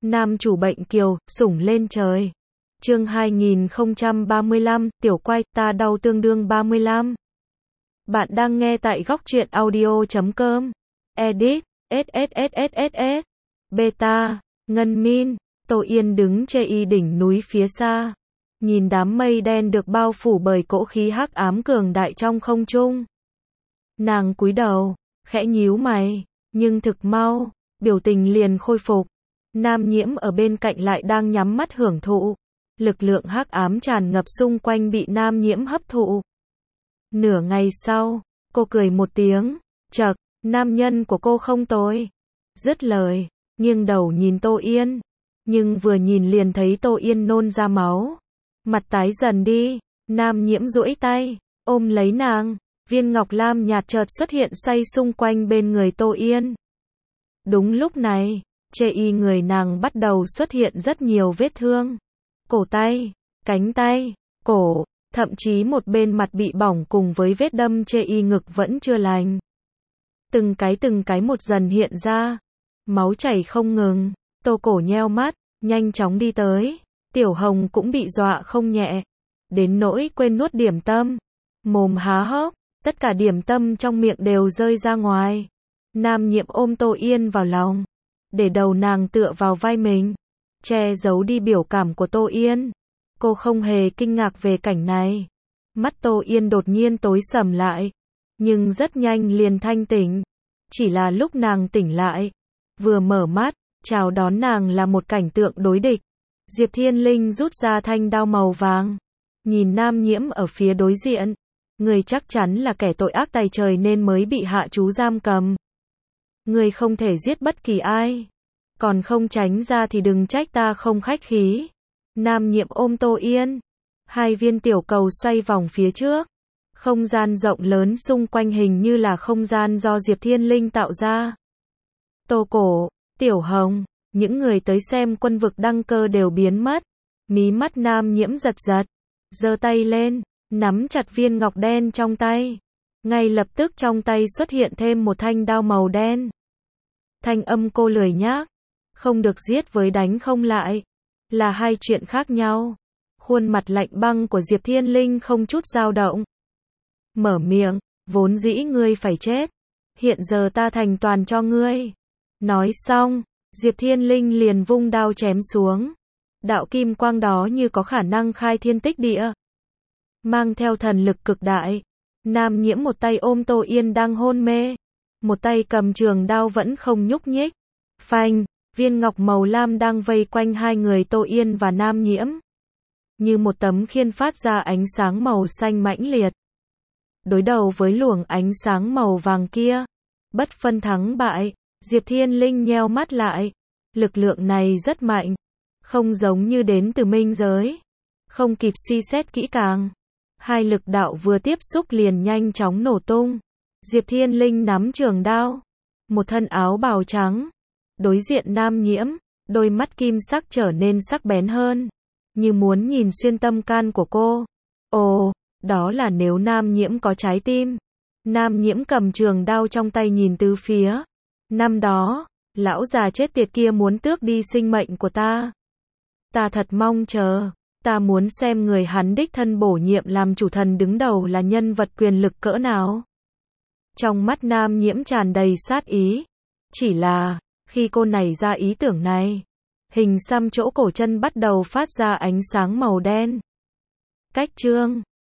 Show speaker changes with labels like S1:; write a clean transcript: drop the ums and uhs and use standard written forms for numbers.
S1: Nam chủ bệnh kiều, sủng lên trời. Chương 2035, tiểu quay, ta đau tương đương 35. Bạn đang nghe tại góc truyện audio.com. Edit, SSSSSS. Beta, Ngân Min, Tô Yên đứng trên đỉnh núi phía xa. Nhìn đám mây đen được bao phủ bởi cỗ khí hắc ám cường đại trong không trung. Nàng cúi đầu, khẽ nhíu mày, nhưng thực mau, biểu tình liền khôi phục. Nam Nhiễm ở bên cạnh lại đang nhắm mắt hưởng thụ. Lực lượng hắc ám tràn ngập xung quanh bị Nam Nhiễm hấp thụ. Nửa ngày sau, cô cười một tiếng, chậc, nam nhân của cô không tồi. Dứt lời, nghiêng đầu nhìn Tô Yên, nhưng vừa nhìn liền thấy Tô Yên nôn ra máu. Mặt tái dần đi, Nam Nhiễm duỗi tay, ôm lấy nàng, viên ngọc lam nhạt chợt xuất hiện xoay xung quanh bên người Tô Yên. Đúng lúc này, trên người nàng bắt đầu xuất hiện rất nhiều vết thương. Cổ tay, cánh tay, cổ, thậm chí một bên mặt bị bỏng cùng với vết đâm trên ngực vẫn chưa lành. Từng cái một dần hiện ra, máu chảy không ngừng, Tô Cổ nheo mắt, nhanh chóng đi tới. Tiểu Hồng cũng bị dọa không nhẹ, đến nỗi quên nuốt điểm tâm, mồm há hốc, tất cả điểm tâm trong miệng đều rơi ra ngoài. Nam Nhiễm ôm Tô Yên vào lòng, để đầu nàng tựa vào vai mình, che giấu đi biểu cảm của Tô Yên. Cô không hề kinh ngạc về cảnh này. Mắt Tô Yên đột nhiên tối sầm lại, nhưng rất nhanh liền thanh tỉnh. Chỉ là lúc nàng tỉnh lại, vừa mở mắt, chào đón nàng là một cảnh tượng đối địch. Diệp Thiên Linh rút ra thanh đao màu vàng, nhìn Nam Nhiễm ở phía đối diện. Người chắc chắn là kẻ tội ác tày trời nên mới bị hạ chú giam cầm. Người không thể giết bất kỳ ai, còn không tránh ra thì đừng trách ta không khách khí. Nam Nhiễm ôm Tô Yên, hai viên tiểu cầu xoay vòng phía trước. Không gian rộng lớn xung quanh hình như là không gian do Diệp Thiên Linh tạo ra. Tô Cổ, Tiểu Hồng, những người tới xem quân vực đăng cơ đều biến mất. Mí mắt Nam Nhiễm giật giật, giơ tay lên, nắm chặt viên ngọc đen trong tay. Ngay lập tức trong tay xuất hiện thêm một thanh đao màu đen. Thanh âm cô lười nhác, không được giết với đánh không lại, là hai chuyện khác nhau. Khuôn mặt lạnh băng của Diệp Thiên Linh không chút dao động. Mở miệng, vốn dĩ ngươi phải chết, hiện giờ ta thành toàn cho ngươi. Nói xong, Diệp Thiên Linh liền vung đao chém xuống. Đạo kim quang đó như có khả năng khai thiên tích địa, mang theo thần lực cực đại. Nam Nhiễm một tay ôm Tô Yên đang hôn mê, một tay cầm trường đao vẫn không nhúc nhích. Phanh, viên ngọc màu lam đang vây quanh hai người Tô Yên và Nam Nhiễm, như một tấm khiên phát ra ánh sáng màu xanh mãnh liệt. Đối đầu với luồng ánh sáng màu vàng kia, bất phân thắng bại. Diệp Thiên Linh nheo mắt lại. Lực lượng này rất mạnh, không giống như đến từ minh giới. Không kịp suy xét kỹ càng, hai lực đạo vừa tiếp xúc liền nhanh chóng nổ tung. Diệp Thiên Linh nắm trường đao, một thân áo bào trắng, đối diện Nam Nhiễm, đôi mắt kim sắc trở nên sắc bén hơn, như muốn nhìn xuyên tâm can của cô. Ồ, đó là nếu Nam Nhiễm có trái tim. Nam Nhiễm cầm trường đao trong tay nhìn tứ phía. Năm đó, lão già chết tiệt kia muốn tước đi sinh mệnh của ta. Ta thật mong chờ, ta muốn xem người hắn đích thân bổ nhiệm làm chủ thần đứng đầu là nhân vật quyền lực cỡ nào. Trong mắt Nam Nhiễm tràn đầy sát ý. Chỉ là, khi cô nảy ra ý tưởng này, hình xăm chỗ cổ chân bắt đầu phát ra ánh sáng màu đen. Cách chương